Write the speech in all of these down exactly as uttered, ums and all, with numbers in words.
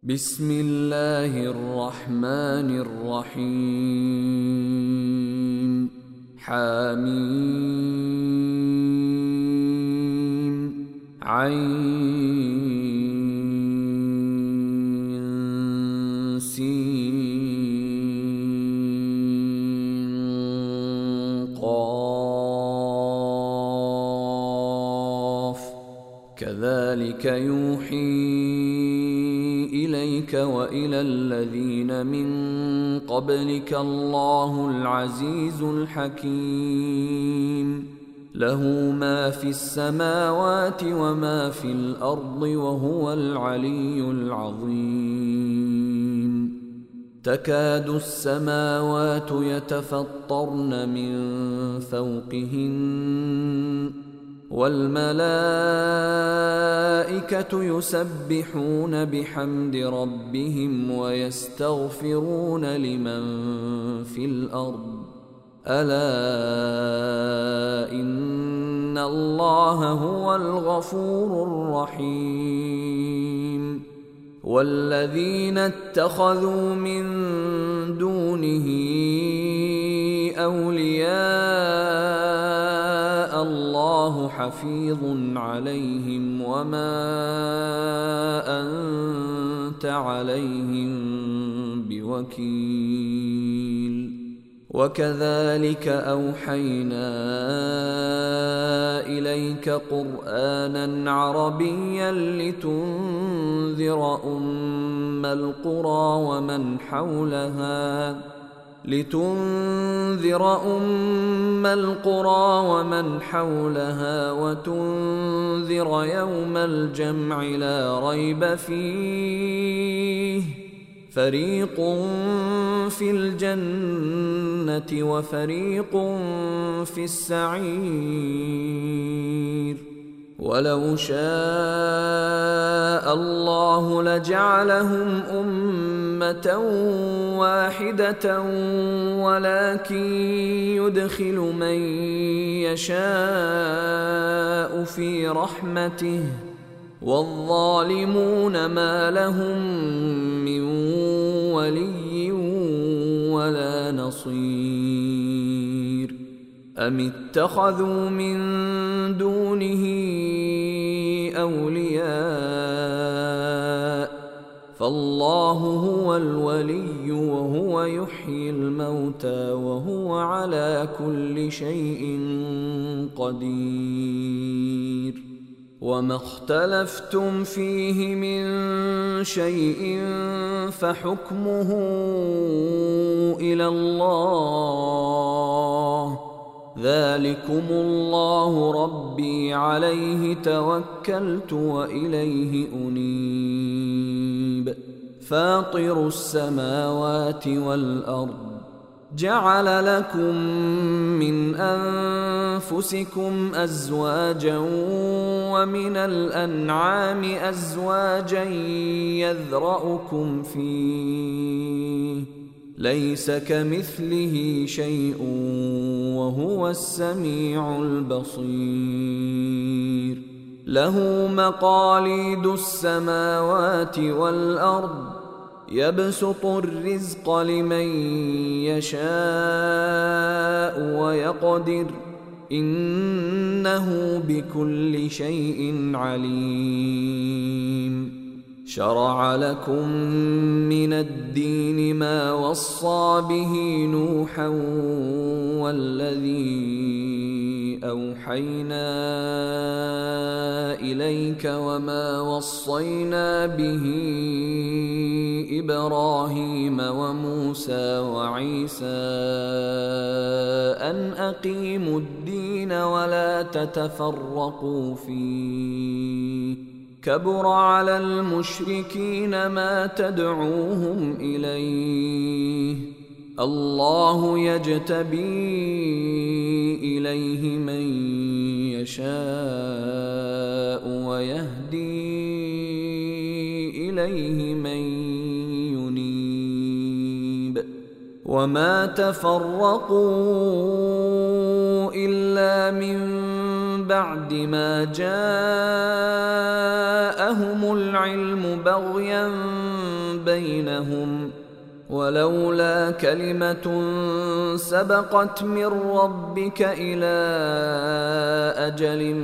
بسم الله الرحمن الرحيم حميم عين سين قاف كذلك يوحي إليك وإلى الذين من قبلك الله العزيز الحكيم له ما في السماوات وما في الأرض وهو العلي العظيم تكاد السماوات يتفطرن من فوقهن والملائكة يسبحون بحمد ربهم ويستغفرون لمن في الأرض ألا إن الله هو الغفور الرحيم والذين اتخذوا من دونه أولياء الله حفيظ عليهم وما أنت عليهم بوكيل وكذلك أوحينا إليك قرآنا عربيا لتنذر أم القرى ومن حولها لتنذر أم القرى ومن حولها وتنذر يوم الجمع لا ريب فيه فريق في الجنة وفريق في السعير ولو شاء الله لجعلهم أمة واحدة ولكن يدخل من يشاء في رحمته والظالمون ما لهم من ولي ولا نصير أم اتخذوا من دونه أولياء فالله هو الولي وهو يحيي الموتى وهو على كل شيء قدير وما اختلفتم فيه من شيء فحكمه إلى الله ذلكم الله ربي عليه توكلت وإليه أنيب فاطر السماوات والأرض جعل لكم من أنفسكم أزواجا ومن الأنعام أزواجا يذرأكم فيه ليس كمثله شيء وهو السميع البصير له مقاليد السماوات والأرض يبسط الرزق لمن يشاء ويقدر إنه بكل شيء عليم شرع لكم من الدين ما وصى به نوحا والذي أوحينا إليك وما وصينا به إبراهيم وموسى وعيسى أن أقيموا الدين ولا تتفرقوا فيه كبر على المشركين ما تدعوهم إليه الله يجتبي إليه من يشاء ويهدي إليه من ينيب وما تفرقوا إلا من بعد ما جاءهم العلم بغيا بينهم ولولا كلمة سبقت من ربك إلى أجل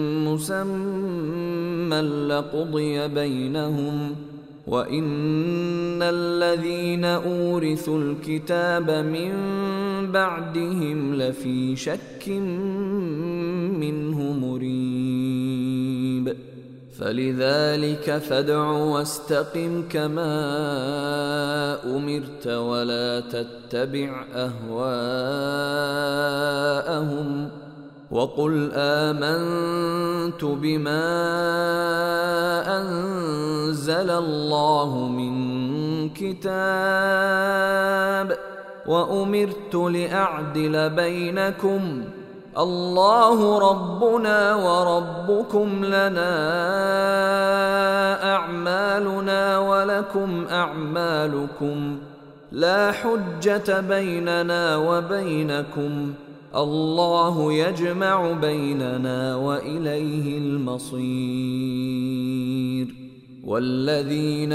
مسمى لقضي بينهم وإن الذين أورثوا الكتاب من بعدهم لفي شك منه مريب فلذلك فادع واستقم كما أمرت ولا تتبع أهواءهم وقل آمنت بما أنزل الله من كتاب وأمرت لأعدل بينكم الله ربنا وربكم لنا أعمالنا ولكم أعمالكم لا حجة بيننا وبينكم الله يجمع بيننا وإليه المصير والذين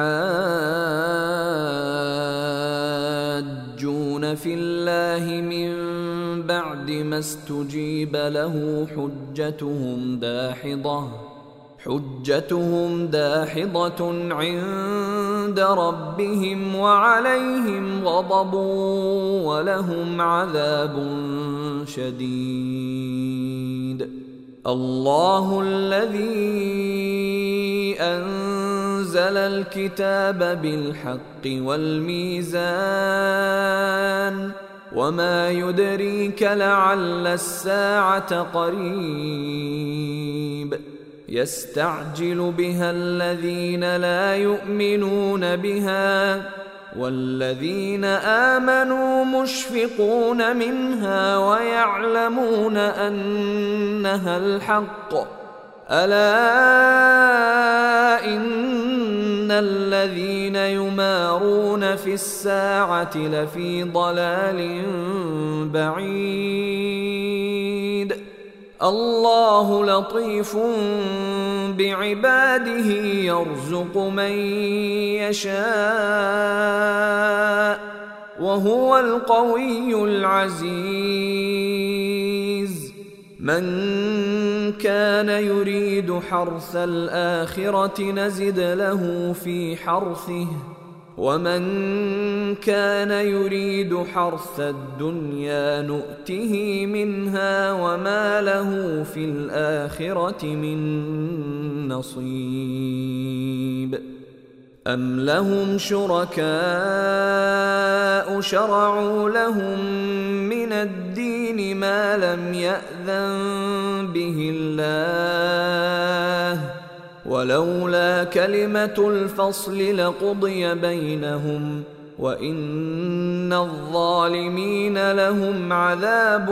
يحاجون في الله من بعد ما استجيب له حجتهم داحضة حجتهم داحضة عند ربهم وعليهم غضب ولهم عذاب شديد الله الذي أنزل الكتاب بالحق والميزان وما يدريك لعل الساعة قريب يستعجل بها الذين لا يؤمنون بها والذين آمنوا مشفقون منها ويعلمون أنها الحق ألا إن الذين يمارون في الساعة لفي ضلال بعيد الله لطيف بعباده يرزق من يشاء وهو القوي العزيز من كان يريد حرث الآخرة نزد له في حرثه ومن كان يريد حرث الدنيا نؤته منها وما له في الآخرة من نصيب أم لهم شركاء شرعوا لهم من الدين ما لم يأذن به الله ولولا كلمة الفصل لقضي بينهم وإن الظالمين لهم عذاب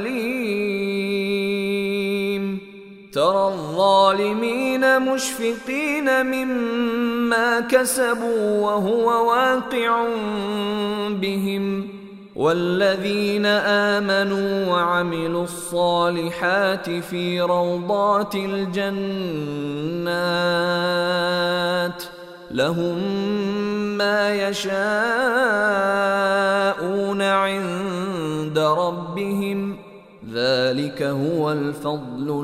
أليم ترى الظالمين مشفقين مما كسبوا وهو واقع بهم والذين آمنوا وعملوا الصالحات في روضات الجنات لهم ما يشاءون عند ربهم ذلك هو الفضل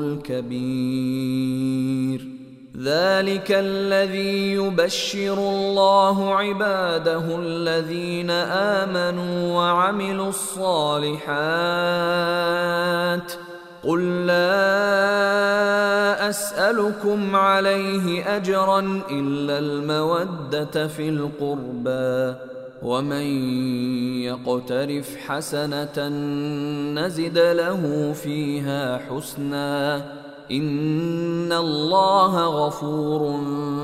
الكبير ذلك الذي يبشر الله عباده الذين آمنوا وعملوا الصالحات قل لا أسألكم عليه أجرا إلا المودة في القربى ومن يقترف حسنة نزد له فيها حسنا إن الله غفور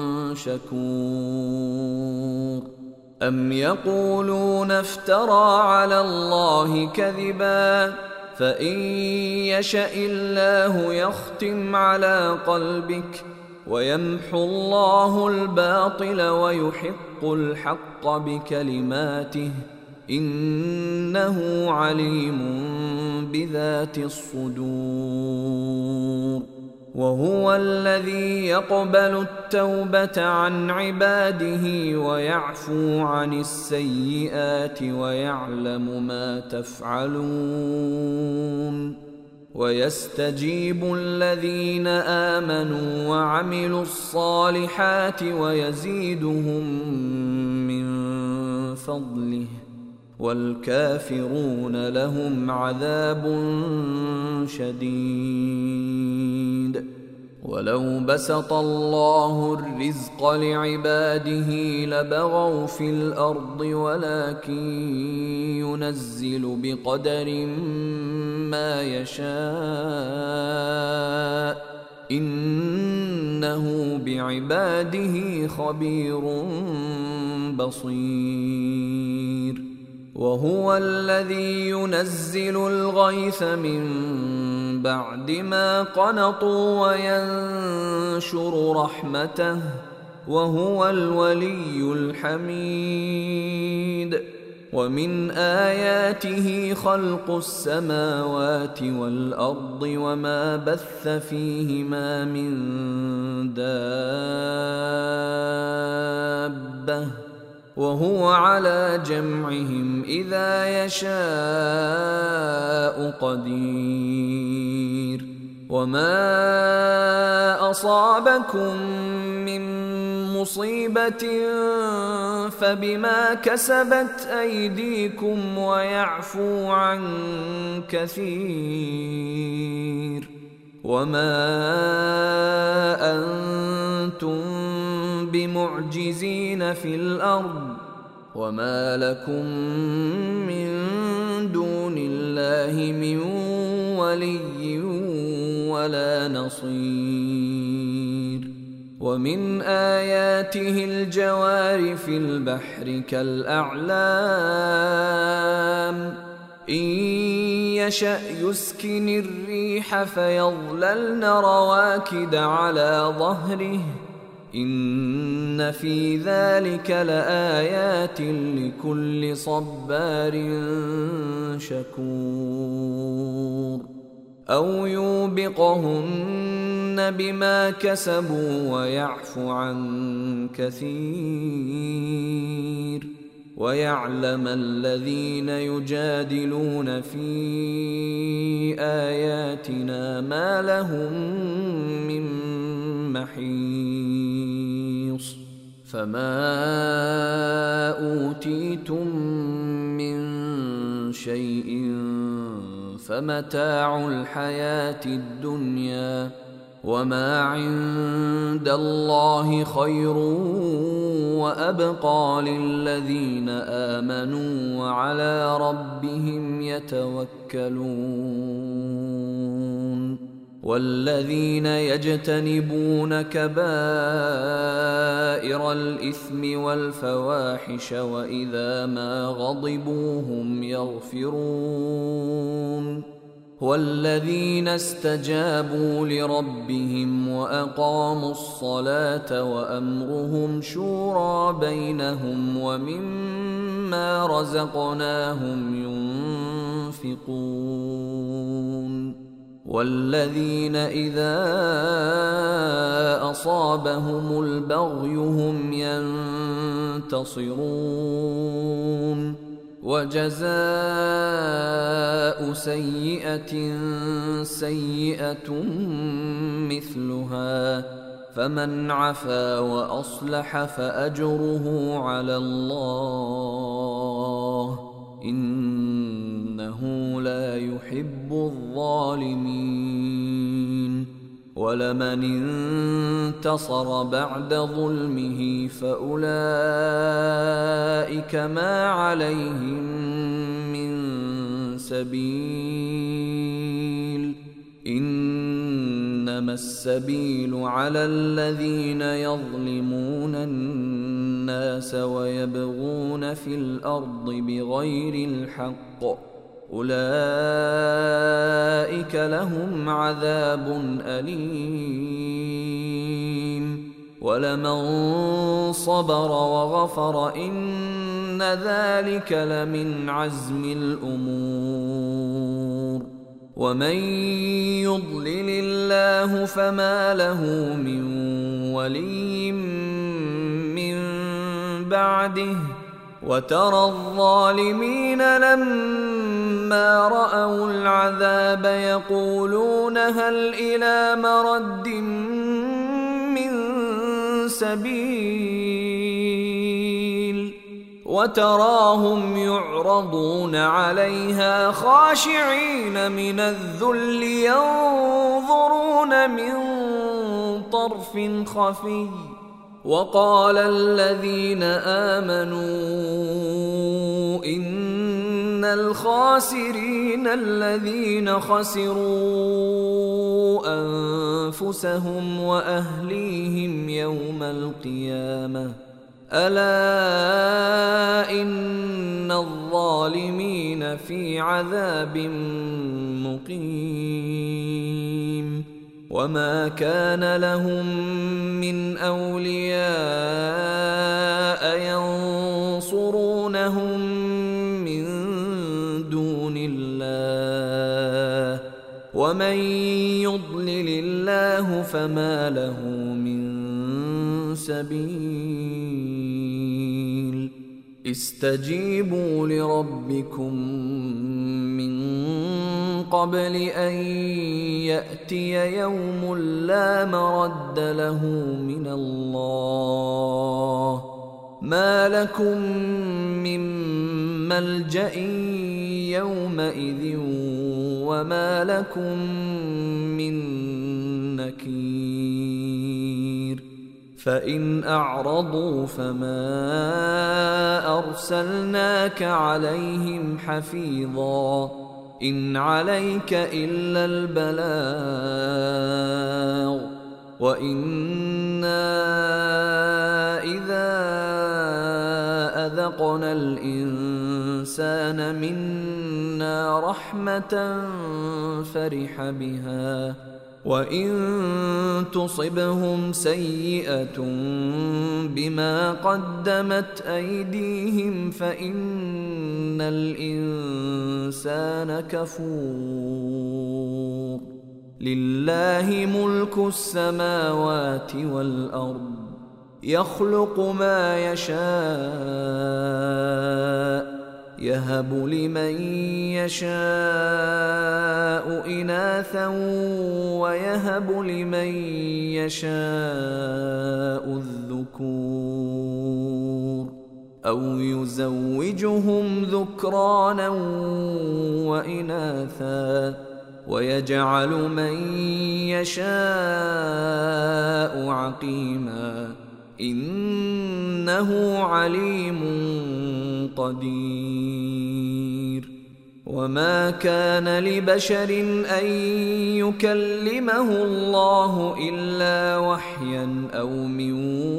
شكور أم يقولون افترى على الله كذبا فإن يشأ الله يختم على قلبك ويمحو الله الباطل ويحق الحق بكلماته إنه عليم بذات الصدور. وهو الذي يقبل التوبة عن عباده ويعفو عن السيئات ويعلم ما تفعلون، ويستجيب الذين آمنوا وعملوا الصالحات ويزيدهم من فضله، والكافرون لهم عذاب شديد. ولو بسط الله الرزق لعباده لبغوا في الأرض ولكن ينزل بقدر ما يشاء إنه بعباده خبير بصير. وهو الذي ينزل الغيث من بعد ما قنطوا وينشر رحمته وهو الولي الحميد. ومن آياته خلق السماوات والأرض وما بث فيهما من دابة وهو على جمعهم إذا يشاء قدير. وما أصابكم من مصيبة فبما كسبت أيديكم ويعفو عن كثير. وما أنتم بمعجزين في الأرض وما لكم من دون الله من ولي ولا نصير. ومن آياته الجوار في البحر كالأعلام إن يشأ يسكن الريح فيظللن رواكد على ظهره إن في ذلك لآيات لكل صبار شكور. أو يوبقهن بما كسبوا ويعفو عن كثير. ويعلم الذين يجادلون في آياتنا ما لهم من محيص. فما أوتيتم من شيء فمتاع الحياة الدنيا وما عند الله خير وأبقى للذين آمنوا وعلى ربهم يتوكلون. والذين يجتنبون كبائر الإثم والفواحش وإذا ما غضبوا هم يغفرون. والذين استجابوا لربهم وأقاموا الصلاة وأمرهم شورى بينهم ومما رزقناهم ينفقون. والذين إذا أصابهم البغي هم ينتصرون. وجزاء سيئة سيئة مثلها فمن عفا وأصلح فأجره على الله إنه لا يحب الظالمين. ولمن انتصر بعد ظلمه فأولئك ما عليهم من سبيل إنما السبيل على الذين يظلمون الناس ويبغون في الأرض بغير الحق أولئك لهم عذاب أليم. ولمن صبر وغفر إن ذلك لمن عزم الأمور ومن يضلل الله فما له من ولي من بعده وترى الظالمين لما رأوا العذاب يقولون هل إلى مرد من سبيل وتراهم يعرضون عليها خاشعين من الذل ينظرون من طرف خفي وقال الذين آمنوا إن الخاسرين الذين خسروا أنفسهم وأهليهم يوم القيامة ألا إن الظالمين في عذاب مقيم وما كان لهم من أولياء ينصرونهم من دون الله ومن يضلل الله فما له من سبيل استجيبوا لربكم من قبل أن يأتي يوم لا مرد له من الله ما لكم من ملجأ يومئذ وما لكم من نكير فإن أعرضوا فما أرسلناك عليهم حفيظا إن عليك إلا البلاغ وإنا إذا أذقنا الإنسان منا رحمة فرح بها وإن تصبهم سيئة بما قدمت أيديهم فإن الإنسان كفور لله ملك السماوات والأرض يخلق ما يشاء يهب لمن يشاء إناثا ويهب لمن يشاء الذكور أو يزوجهم ذكرانا وإناثا ويجعل من يشاء عقيما إنه عليم قدير وما كان لبشر أن يكلمه الله إلا وحيا أو من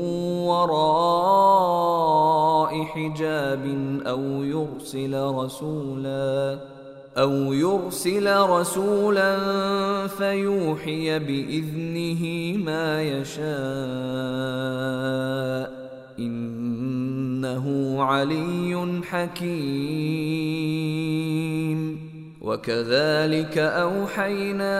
وراء حجاب أو يرسل رسولا أو يرسل رسولا فيوحي بإذنه ما يشاء إنه علي حكيم وكذلك أوحينا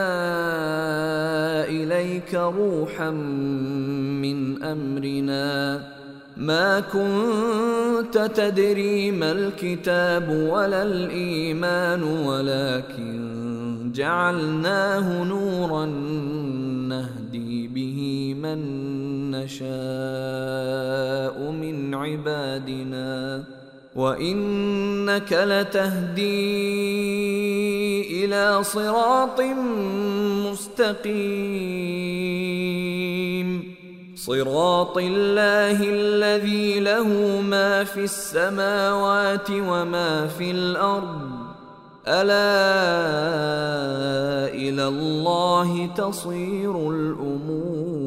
إليك روحا من أمرنا ما كنت تدري ما الكتاب ولا الإيمان ولكن جعلناه نورا نهدي به من نشاء من عبادنا وإنك لتهدي إلى صراط مستقيم صراط الله الذي له ما في السماوات وما في الأرض ألا إلى الله تصير الأمور.